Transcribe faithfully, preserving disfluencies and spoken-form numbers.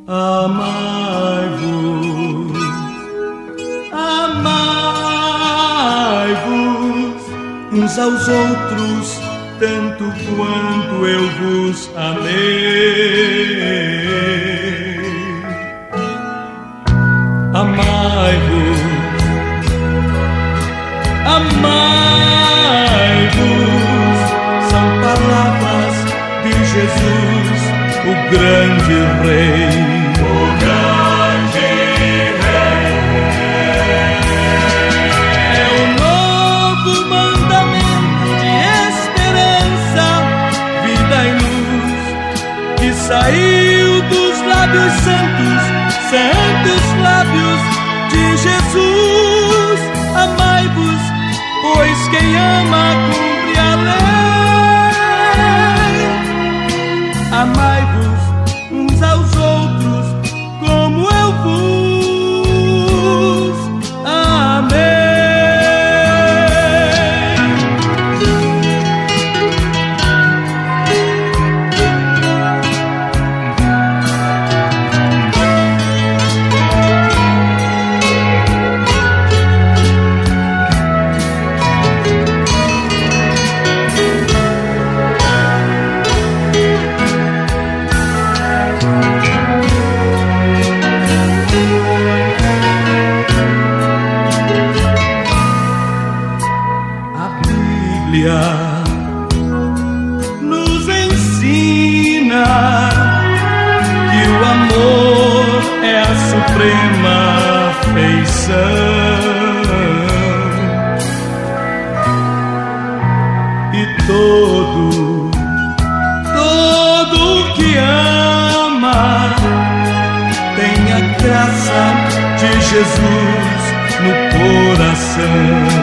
Amai-vos, amai-vos uns aos outros, tanto quanto eu vos amei. Amai-vos, amai-vos, são palavras de Jesus, o grande Rei. O grande Rei. É o novo mandamento de esperança, vida e luz, que saiu dos lábios santos, santos lábios de Jesus. Amai-vos, pois quem ama cumpre a lei. Amai-vos uns aos outros, como eu vos amei. Nos ensina que o amor é a suprema afeição, e todo, todo que ama tem a graça de Jesus no coração.